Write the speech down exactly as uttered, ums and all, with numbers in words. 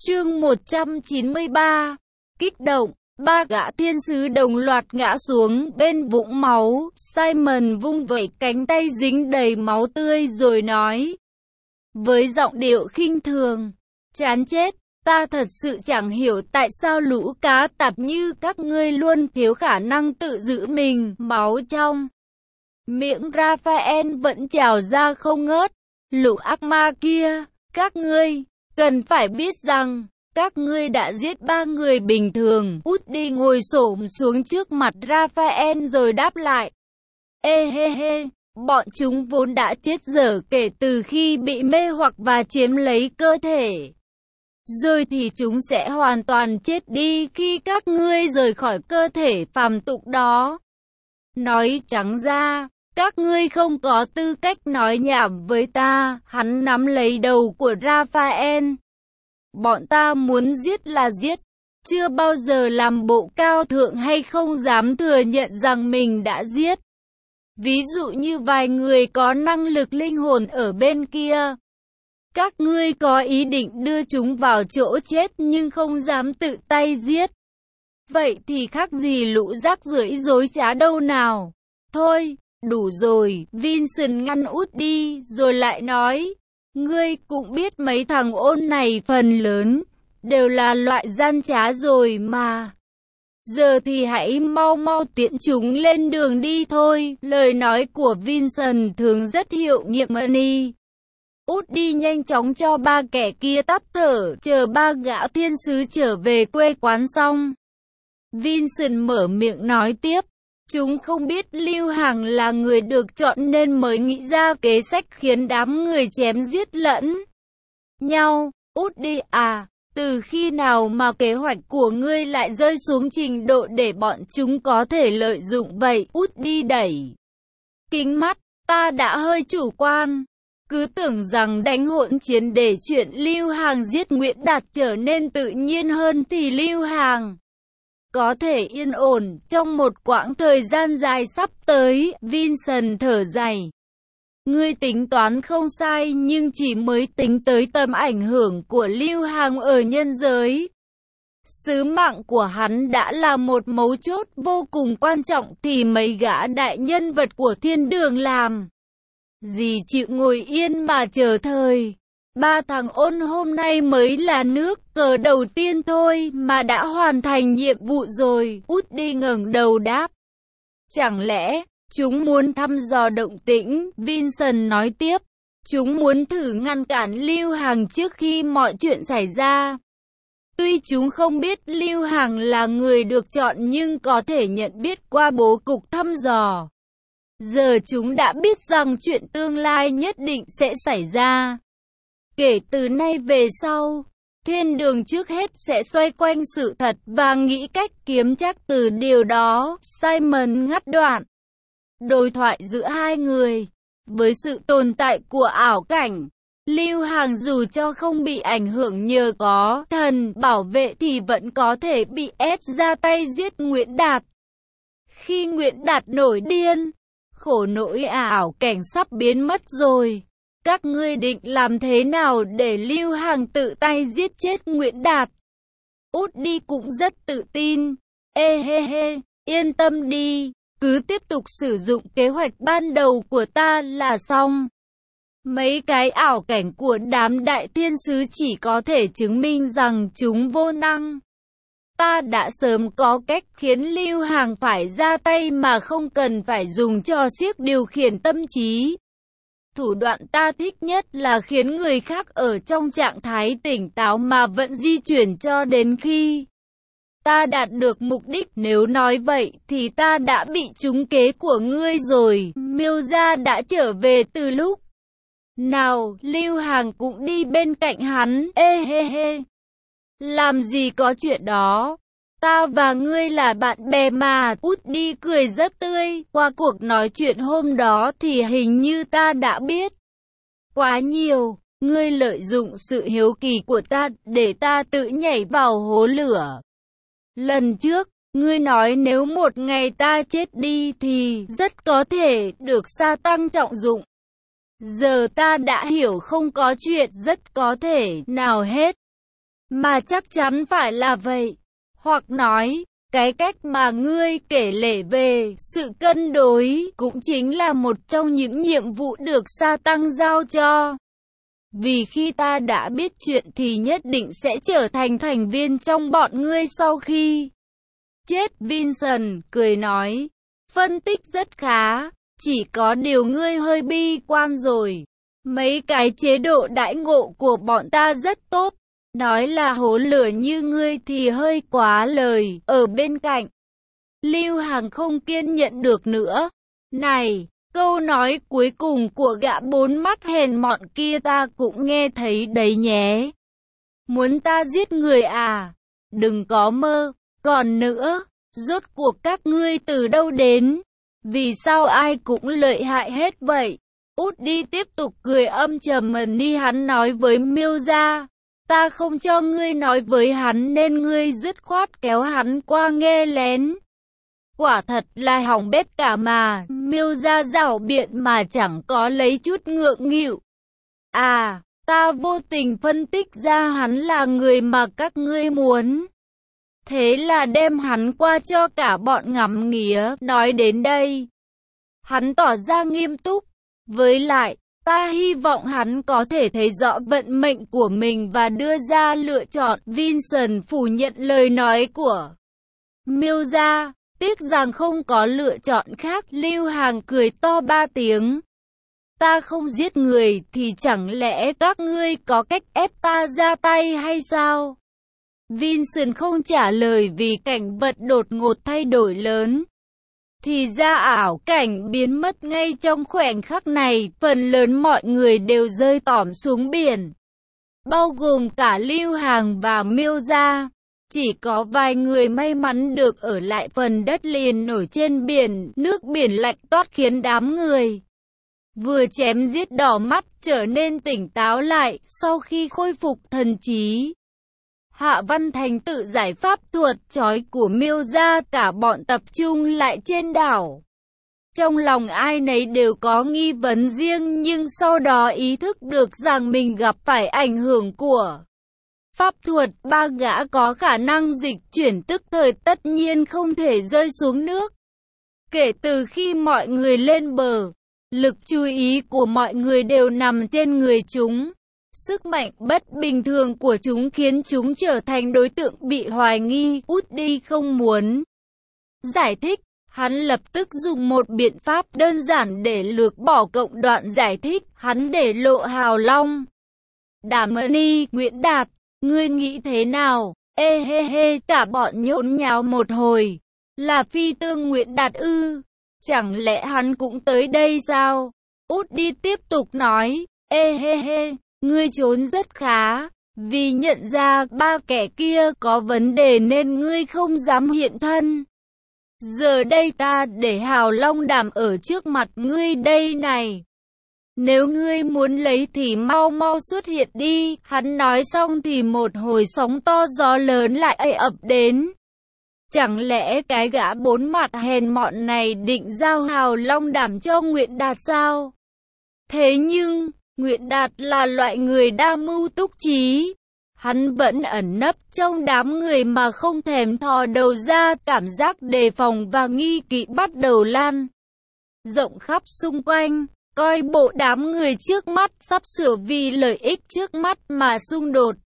Chương một trăm chín mươi ba. Kích động, ba gã thiên sứ đồng loạt ngã xuống bên vũng máu. Simon vung vẩy cánh tay dính đầy máu tươi rồi nói với giọng điệu khinh thường, chán chết, ta thật sự chẳng hiểu tại sao lũ cá tạp như các ngươi luôn thiếu khả năng tự giữ mình. Máu trong miệng Raphael vẫn trào ra không ngớt. Lũ ác ma kia, các ngươi cần phải biết rằng các ngươi đã giết ba người bình thường. Woody ngồi xổm xuống trước mặt Raphael rồi đáp lại, ê hê hê, bọn chúng vốn đã chết dở kể từ khi bị mê hoặc và chiếm lấy cơ thể. Rồi thì chúng sẽ hoàn toàn chết đi khi các ngươi rời khỏi cơ thể phàm tục đó. Nói trắng ra, các ngươi không có tư cách nói nhảm với ta. Hắn nắm lấy đầu của Raphael. Bọn ta muốn giết là giết, chưa bao giờ làm bộ cao thượng hay không dám thừa nhận rằng mình đã giết. Ví dụ như vài người có năng lực linh hồn ở bên kia. Các ngươi có ý định đưa chúng vào chỗ chết nhưng không dám tự tay giết. Vậy thì khác gì lũ rác rưởi dối trá đâu nào. Thôi, đủ rồi. Vincent ngăn út đi rồi lại nói, ngươi cũng biết mấy thằng ôn này phần lớn đều là loại gian trá rồi mà. Giờ thì hãy mau mau tiễn chúng lên đường đi thôi. Lời nói của Vincent thường rất hiệu nghiệm money. Út đi nhanh chóng cho ba kẻ kia tắt thở, chờ ba gã thiên sứ trở về quê quán xong. Vincent mở miệng nói tiếp, chúng không biết Lưu Hàng là người được chọn nên mới nghĩ ra kế sách khiến đám người chém giết lẫn nhau. Út đi à, từ khi nào mà kế hoạch của ngươi lại rơi xuống trình độ để bọn chúng có thể lợi dụng vậy? Út đi đẩy kính mắt, ta đã hơi chủ quan. Cứ tưởng rằng đánh hỗn chiến để chuyện Lưu Hàng giết Nguyễn Đạt trở nên tự nhiên hơn thì Lưu Hàng có thể yên ổn trong một quãng thời gian dài sắp tới. Vincent thở dài. Ngươi tính toán không sai nhưng chỉ mới tính tới tầm ảnh hưởng của Lưu Hàng ở nhân giới. Sứ mạng của hắn đã là một mấu chốt vô cùng quan trọng thì mấy gã đại nhân vật của thiên đường làm gì chịu ngồi yên mà chờ thời. Ba thằng ôn hôm nay mới là nước cờ đầu tiên thôi mà đã hoàn thành nhiệm vụ rồi. Út đi ngẩng đầu đáp, chẳng lẽ chúng muốn thăm dò động tĩnh? Vincent nói tiếp, chúng muốn thử ngăn cản Lưu Hàng trước khi mọi chuyện xảy ra. Tuy chúng không biết Lưu Hàng là người được chọn nhưng có thể nhận biết qua bố cục thăm dò. Giờ chúng đã biết rằng chuyện tương lai nhất định sẽ xảy ra. Kể từ nay về sau, thiên đường trước hết sẽ xoay quanh sự thật và nghĩ cách kiếm chắc từ điều đó. Simon ngắt đoạn đối thoại giữa hai người. Với sự tồn tại của ảo cảnh, Lưu Hàng dù cho không bị ảnh hưởng nhờ có thần bảo vệ thì vẫn có thể bị ép ra tay giết Nguyễn Đạt. Khi Nguyễn Đạt nổi điên, khổ nỗi ảo cảnh sắp biến mất rồi. Các ngươi định làm thế nào để Lưu Hàng tự tay giết chết Nguyễn Đạt? Út đi cũng rất tự tin. Ê hê hê, yên tâm đi, cứ tiếp tục sử dụng kế hoạch ban đầu của ta là xong. Mấy cái ảo cảnh của đám đại thiên sứ chỉ có thể chứng minh rằng chúng vô năng. Ta đã sớm có cách khiến Lưu Hàng phải ra tay mà không cần phải dùng trò xiếc điều khiển tâm trí. Thủ đoạn ta thích nhất là khiến người khác ở trong trạng thái tỉnh táo mà vẫn di chuyển cho đến khi ta đạt được mục đích. Nếu nói vậy thì ta đã bị trúng kế của ngươi rồi. Miêu gia đã trở về từ lúc nào? Lưu Hàng cũng đi bên cạnh hắn. Ê hê hê, làm gì có chuyện đó, ta và ngươi là bạn bè mà. Út đi cười rất tươi. Qua cuộc nói chuyện hôm đó thì hình như ta đã biết quá nhiều. Ngươi lợi dụng sự hiếu kỳ của ta để ta tự nhảy vào hố lửa. Lần trước, ngươi nói nếu một ngày ta chết đi thì rất có thể được sa tăng trọng dụng. Giờ ta đã hiểu không có chuyện rất có thể nào hết. Mà chắc chắn phải là vậy. Hoặc nói, cái cách mà ngươi kể lể về sự cân đối cũng chính là một trong những nhiệm vụ được sa tăng giao cho. Vì khi ta đã biết chuyện thì nhất định sẽ trở thành thành viên trong bọn ngươi sau khi chết. Vincent cười nói, phân tích rất khá, chỉ có điều ngươi hơi bi quan rồi. Mấy cái chế độ đãi ngộ của bọn ta rất tốt. Nói là hố lửa như ngươi thì hơi quá lời. Ở bên cạnh, Lưu Hàng không kiên nhẫn được nữa. Này, câu nói cuối cùng của gã bốn mắt hèn mọn kia ta cũng nghe thấy đấy nhé. Muốn ta giết người à? Đừng có mơ. Còn nữa, rốt cuộc các ngươi từ đâu đến? Vì sao ai cũng lợi hại hết vậy? Út đi tiếp tục cười âm trầm mần đi. Hắn nói với Miêu gia, ta không cho ngươi nói với hắn nên ngươi dứt khoát kéo hắn qua nghe lén. Quả thật là hỏng bét cả mà. Miêu gia rảo biện mà chẳng có lấy chút ngượng nghịu. À, ta vô tình phân tích ra hắn là người mà các ngươi muốn. Thế là đem hắn qua cho cả bọn ngắm nghía. Nói đến đây, hắn tỏ ra nghiêm túc. Với lại, ta hy vọng hắn có thể thấy rõ vận mệnh của mình và đưa ra lựa chọn. Vincent phủ nhận lời nói của Miêu gia, tiếc rằng không có lựa chọn khác. Lưu Hàng cười to ba tiếng. Ta không giết người thì chẳng lẽ các ngươi có cách ép ta ra tay hay sao? Vincent không trả lời vì cảnh vật đột ngột thay đổi lớn. Thì ra ảo cảnh biến mất ngay trong khoảnh khắc này, phần lớn mọi người đều rơi tỏm xuống biển. Bao gồm cả Lưu Hàng và Miêu gia. Chỉ có vài người may mắn được ở lại phần đất liền nổi trên biển. Nước biển lạnh toát khiến đám người vừa chém giết đỏ mắt trở nên tỉnh táo lại sau khi khôi phục thần trí. Hạ Văn Thành tự giải pháp thuật chói của Miêu gia, cả bọn tập trung lại trên đảo. Trong lòng ai nấy đều có nghi vấn riêng nhưng sau đó ý thức được rằng mình gặp phải ảnh hưởng của pháp thuật. Ba gã có khả năng dịch chuyển tức thời tất nhiên không thể rơi xuống nước. Kể từ khi mọi người lên bờ, lực chú ý của mọi người đều nằm trên người chúng. Sức mạnh bất bình thường của chúng khiến chúng trở thành đối tượng bị hoài nghi. Út đi không muốn giải thích, hắn lập tức dùng một biện pháp đơn giản để lược bỏ cộng đoạn giải thích. Hắn để lộ Hào Long Đàm Ni. Nguyễn Đạt, ngươi nghĩ thế nào? Ê hê hê, cả bọn nhốn nháo một hồi. Là phi tương Nguyễn Đạt ư? Chẳng lẽ hắn cũng tới đây sao? Út đi tiếp tục nói, ê hê hê, ngươi trốn rất khá, vì nhận ra ba kẻ kia có vấn đề nên ngươi không dám hiện thân. Giờ đây ta để Hào Long Đàm ở trước mặt ngươi đây này. Nếu ngươi muốn lấy thì mau mau xuất hiện đi. Hắn nói xong thì một hồi sóng to gió lớn lại ập đến. Chẳng lẽ cái gã bốn mặt hèn mọn này định giao Hào Long Đàm cho Nguyễn Đạt sao? Thế nhưng, Nguyễn Đạt là loại người đa mưu túc trí. Hắn vẫn ẩn nấp trong đám người mà không thèm thò đầu ra. Cảm giác đề phòng và nghi kỵ bắt đầu lan rộng khắp xung quanh. Coi bộ đám người trước mắt sắp sửa vì lợi ích trước mắt mà xung đột.